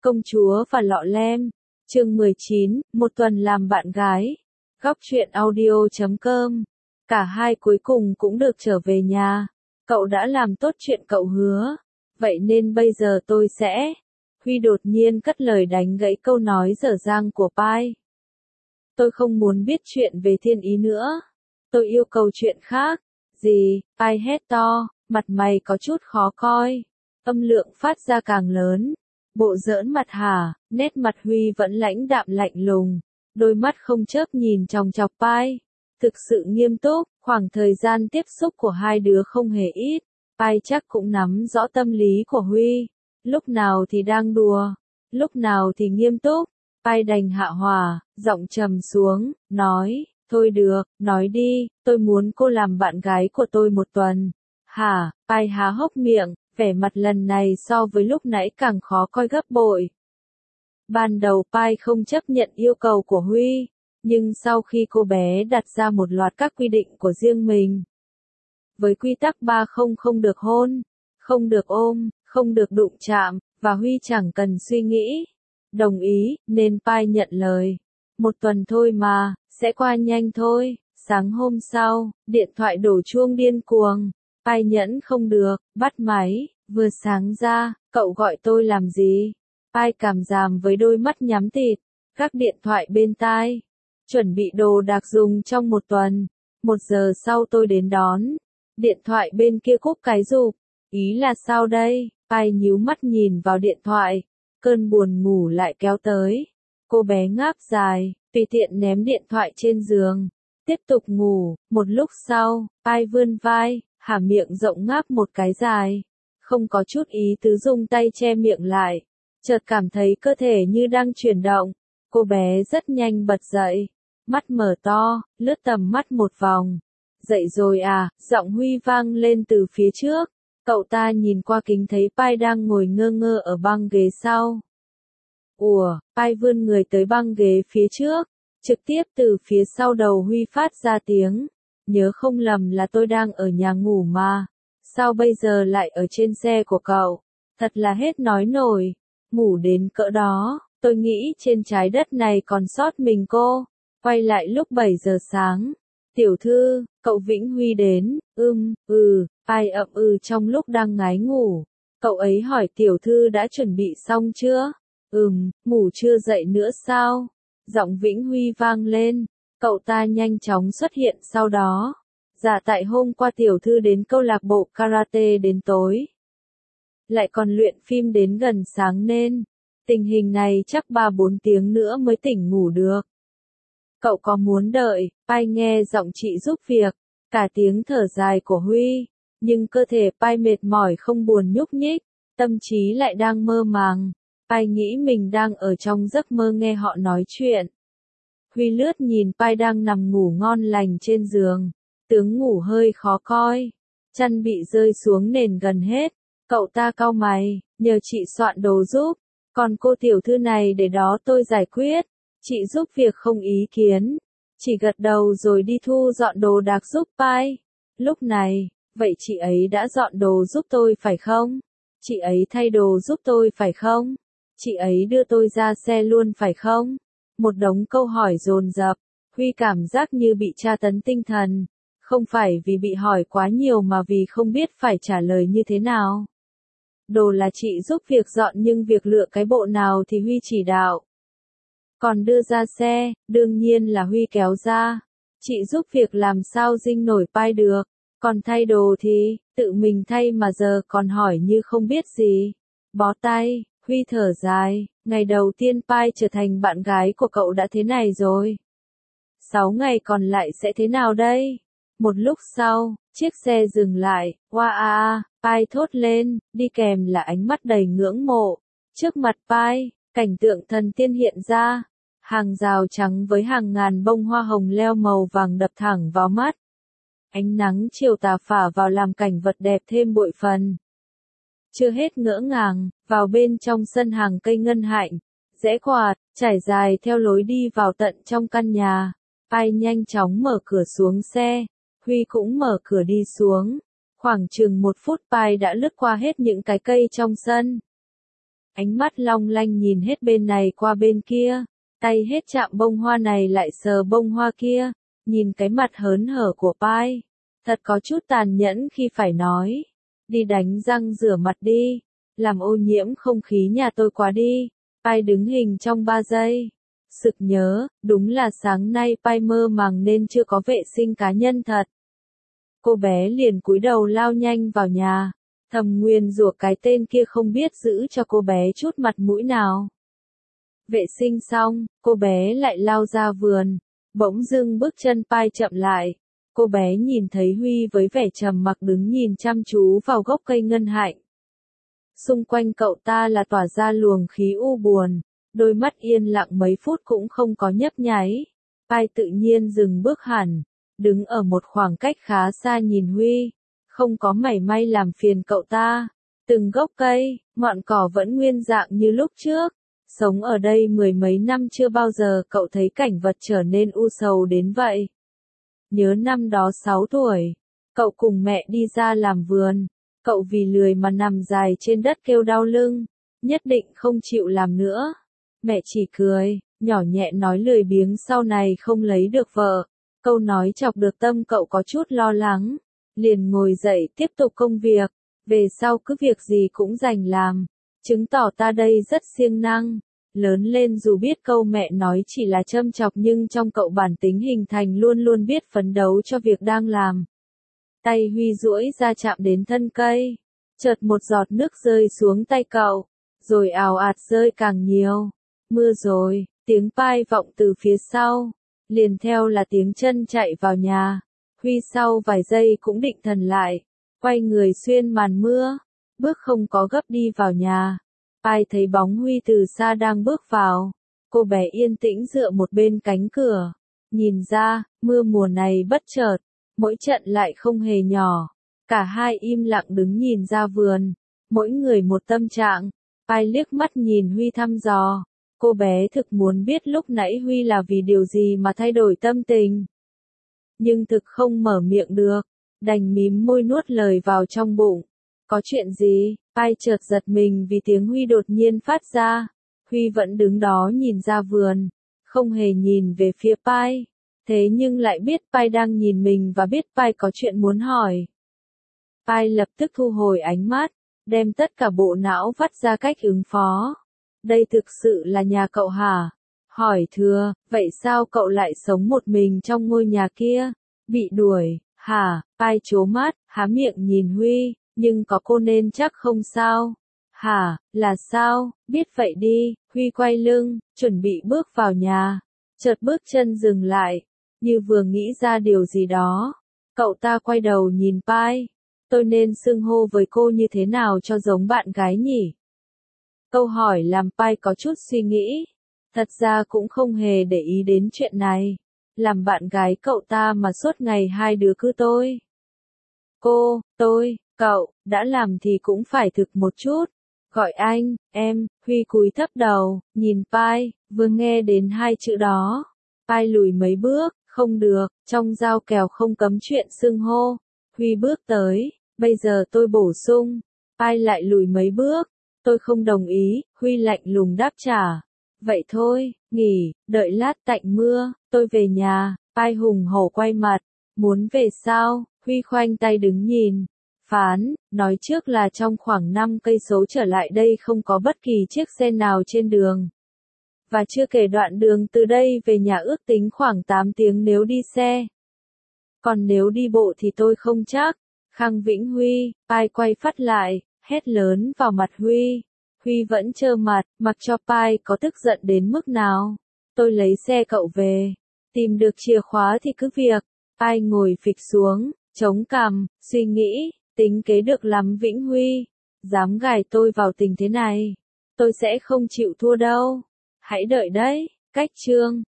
Công chúa và lọ lem, chương 19, một tuần làm bạn gái. Góc truyện audio.com. Cả hai cuối cùng cũng được trở về nhà. Cậu đã làm tốt chuyện cậu hứa. Vậy nên bây giờ tôi sẽ... Huy đột nhiên cất lời đánh gãy câu nói dở dang của Pai. Tôi không muốn biết chuyện về thiên ý nữa. Tôi yêu cầu chuyện khác. Gì? Pai hét to, mặt mày có chút khó coi. Âm lượng phát ra càng lớn. Bộ giỡn mặt hả? Nét mặt Huy vẫn lãnh đạm lạnh lùng. Đôi mắt không chớp nhìn chòng chọc Pai. Thực sự nghiêm túc, khoảng thời gian tiếp xúc của hai đứa không hề ít. Pai chắc cũng nắm rõ tâm lý của Huy. Lúc nào thì đang đùa, lúc nào thì nghiêm túc. Pai đành hạ hòa, giọng trầm xuống, nói, thôi được, nói đi, tôi muốn cô làm bạn gái của tôi một tuần. Hả? Pai há hốc miệng, vẻ mặt lần này so với lúc nãy càng khó coi gấp bội. Ban đầu Pai không chấp nhận yêu cầu của Huy, nhưng sau khi cô bé đặt ra một loạt các quy định của riêng mình. Với quy tắc 3 không được hôn, không được ôm, không được đụng chạm, và Huy chẳng cần suy nghĩ. Đồng ý, nên Pai nhận lời. Một tuần thôi mà, sẽ qua nhanh thôi. Sáng hôm sau, điện thoại đổ chuông điên cuồng. Pai nhẫn không được, bắt máy, vừa sáng ra, cậu gọi tôi làm gì? Pai cảm giảm với đôi mắt nhắm tịt, các điện thoại bên tai. Chuẩn bị đồ đạc dùng trong một tuần. 1 giờ sau tôi đến đón. Điện thoại bên kia cúp cái rụp. Ý là sao đây? Pai nhíu mắt nhìn vào điện thoại. Cơn buồn ngủ lại kéo tới. Cô bé ngáp dài, tùy tiện ném điện thoại trên giường. Tiếp tục ngủ. Một lúc sau, Pai vươn vai, há miệng rộng ngáp một cái dài. Không có chút ý tứ dùng tay che miệng lại. Chợt cảm thấy cơ thể như đang chuyển động. Cô bé rất nhanh bật dậy. Mắt mở to, lướt tầm mắt một vòng. Dậy rồi à? Giọng Huy vang lên từ phía trước. Cậu ta nhìn qua kính thấy Pai đang ngồi ngơ ngơ ở băng ghế sau. Ủa? Pai vươn người tới băng ghế phía trước. Trực tiếp từ phía sau đầu Huy phát ra tiếng. Nhớ không lầm là tôi đang ở nhà ngủ mà. Sao bây giờ lại ở trên xe của cậu? Thật là hết nói nổi. Ngủ đến cỡ đó, tôi nghĩ trên trái đất này còn sót mình cô. Quay lại lúc 7 giờ sáng. Tiểu thư, cậu Vĩnh Huy đến. Pai ậm trong lúc đang ngái ngủ. Cậu ấy hỏi tiểu thư đã chuẩn bị xong chưa? Ngủ chưa dậy nữa sao? Giọng Vĩnh Huy vang lên. Cậu ta nhanh chóng xuất hiện sau đó. Dạ tại hôm qua tiểu thư đến câu lạc bộ karate đến tối. Lại còn luyện phim đến gần sáng nên. Tình hình này chắc 3-4 tiếng nữa mới tỉnh ngủ được. Cậu có muốn đợi? Pai nghe giọng chị giúp việc. Cả tiếng thở dài của Huy. Nhưng cơ thể Pai mệt mỏi không buồn nhúc nhích. Tâm trí lại đang mơ màng. Pai nghĩ mình đang ở trong giấc mơ nghe họ nói chuyện. Huy lướt nhìn Pai đang nằm ngủ ngon lành trên giường. Tướng ngủ hơi khó coi. Chăn bị rơi xuống nền gần hết. Cậu ta cau mày, nhờ chị soạn đồ giúp. Còn cô tiểu thư này để đó tôi giải quyết. Chị giúp việc không ý kiến. Chỉ gật đầu rồi đi thu dọn đồ đạc giúp Pai. Lúc này, vậy chị ấy đã dọn đồ giúp tôi phải không? Chị ấy thay đồ giúp tôi phải không? Chị ấy đưa tôi ra xe luôn phải không? Một đống câu hỏi dồn dập. Huy cảm giác như bị tra tấn tinh thần. Không phải vì bị hỏi quá nhiều mà vì không biết phải trả lời như thế nào. Đồ là chị giúp việc dọn nhưng việc lựa cái bộ nào thì Huy chỉ đạo. Còn đưa ra xe, đương nhiên là Huy kéo ra. Chị giúp việc làm sao dinh nổi Pai được. Còn thay đồ thì, tự mình thay mà giờ còn hỏi như không biết gì. Bó tay, Huy thở dài, ngày đầu tiên Pai trở thành bạn gái của cậu đã thế này rồi. 6 ngày còn lại sẽ thế nào đây? Một lúc sau, chiếc xe dừng lại, Pai thốt lên, đi kèm là ánh mắt đầy ngưỡng mộ. Trước mặt Pai, cảnh tượng thần tiên hiện ra. Hàng rào trắng với hàng ngàn bông hoa hồng leo màu vàng đập thẳng vào mắt. Ánh nắng chiều tà phả vào làm cảnh vật đẹp thêm bội phần. Chưa hết ngỡ ngàng, vào bên trong sân hàng cây ngân hạnh, rẽ quạt, trải dài theo lối đi vào tận trong căn nhà. Pai nhanh chóng mở cửa xuống xe, Huy cũng mở cửa đi xuống. Khoảng chừng 1 phút Pai đã lướt qua hết những cái cây trong sân. ánh mắt long lanh nhìn hết bên này qua bên kia, tay hết chạm bông hoa này lại sờ bông hoa kia, nhìn cái mặt hớn hở của Pai, thật có chút tàn nhẫn khi phải nói, đi đánh răng rửa mặt đi, làm ô nhiễm không khí nhà tôi quá đi. Pai đứng hình trong 3 giây, sực nhớ, đúng là sáng nay Pai mơ màng nên chưa có vệ sinh cá nhân thật. Cô bé liền cúi đầu lao nhanh vào nhà, thầm nguyền rủa cái tên kia không biết giữ cho cô bé chút mặt mũi nào. Vệ sinh xong, cô bé lại lao ra vườn, bỗng dưng bước chân Pai chậm lại. Cô bé nhìn thấy Huy với vẻ trầm mặc đứng nhìn chăm chú vào gốc cây ngân hạnh. Xung quanh cậu ta là tỏa ra luồng khí u buồn, đôi mắt yên lặng mấy phút cũng không có nhấp nháy. Pai tự nhiên dừng bước hẳn, đứng ở một khoảng cách khá xa nhìn Huy, không có mảy may làm phiền cậu ta. Từng gốc cây, ngọn cỏ vẫn nguyên dạng như lúc trước. Sống ở đây mười mấy năm chưa bao giờ cậu thấy cảnh vật trở nên u sầu đến vậy. Nhớ năm đó 6 tuổi, cậu cùng mẹ đi ra làm vườn, cậu vì lười mà nằm dài trên đất kêu đau lưng, nhất định không chịu làm nữa. Mẹ chỉ cười, nhỏ nhẹ nói lười biếng sau này không lấy được vợ. Câu nói chọc được tâm cậu có chút lo lắng, liền ngồi dậy tiếp tục công việc, về sau cứ việc gì cũng rành làm, chứng tỏ ta đây rất siêng năng. Lớn lên dù biết câu mẹ nói chỉ là châm chọc nhưng trong cậu bản tính hình thành luôn luôn biết phấn đấu cho việc đang làm. Tay Huy duỗi ra chạm đến thân cây, chợt một giọt nước rơi xuống tay cậu, rồi ào ạt rơi càng nhiều. Mưa rồi, tiếng Pai vọng từ phía sau, liền theo là tiếng chân chạy vào nhà. Huy sau vài giây cũng định thần lại, quay người xuyên màn mưa, bước không có gấp đi vào nhà. Pai thấy bóng Huy từ xa đang bước vào, cô bé yên tĩnh dựa một bên cánh cửa, nhìn ra, mưa mùa này bất chợt, mỗi trận lại không hề nhỏ. Cả hai im lặng đứng nhìn ra vườn, mỗi người một tâm trạng. Pai liếc mắt nhìn Huy thăm dò, cô bé thực muốn biết lúc nãy Huy là vì điều gì mà thay đổi tâm tình. Nhưng thực không mở miệng được, đành mím môi nuốt lời vào trong bụng. Có chuyện gì? Pai chợt giật mình vì tiếng Huy đột nhiên phát ra. Huy vẫn đứng đó nhìn ra vườn, không hề nhìn về phía Pai. Thế nhưng lại biết Pai đang nhìn mình và biết Pai có chuyện muốn hỏi. Pai lập tức thu hồi ánh mắt, đem tất cả bộ não vắt ra cách ứng phó. Đây thực sự là nhà cậu hả? Hỏi thừa, vậy sao cậu lại sống một mình trong ngôi nhà kia? Bị đuổi, hả? Pai trố mắt, há miệng nhìn Huy, nhưng có cô nên chắc không sao. Hả, là sao? Biết vậy đi. Huy quay lưng, chuẩn bị bước vào nhà. Chợt bước chân dừng lại, như vừa nghĩ ra điều gì đó. Cậu ta quay đầu nhìn Pai. Tôi nên xưng hô với cô như thế nào cho giống bạn gái nhỉ? Câu hỏi làm Pai có chút suy nghĩ. Thật ra cũng không hề để ý đến chuyện này. Làm bạn gái cậu ta mà suốt ngày hai đứa cứ tôi. Cô, tôi, cậu, đã làm thì cũng phải thực một chút. Gọi anh, em. Huy cúi thấp đầu, nhìn Pai, vừa nghe đến hai chữ đó. Pai lùi mấy bước, không được, trong giao kèo không cấm chuyện xưng hô. Huy bước tới, bây giờ tôi bổ sung. Pai lại lùi mấy bước, tôi không đồng ý. Huy lạnh lùng đáp trả. Vậy thôi, nghỉ, đợi lát tạnh mưa, tôi về nhà. Pai hùng hổ quay mặt, muốn về sao? Huy khoanh tay đứng nhìn. Phán, nói trước là trong khoảng 5 cây số trở lại đây không có bất kỳ chiếc xe nào trên đường. Và chưa kể đoạn đường từ đây về nhà ước tính khoảng 8 tiếng nếu đi xe. Còn nếu đi bộ thì tôi không chắc. Khang Vĩnh Huy, Pai quay phát lại, hét lớn vào mặt Huy. Huy vẫn trơ mặt, mặc cho Pai có tức giận đến mức nào. Tôi lấy xe cậu về. Tìm được chìa khóa thì cứ việc. Pai ngồi phịch xuống, chống cằm, suy nghĩ, tính kế được lắm Vĩnh Huy. Dám gài tôi vào tình thế này. Tôi sẽ không chịu thua đâu. Hãy đợi đấy, cách chương.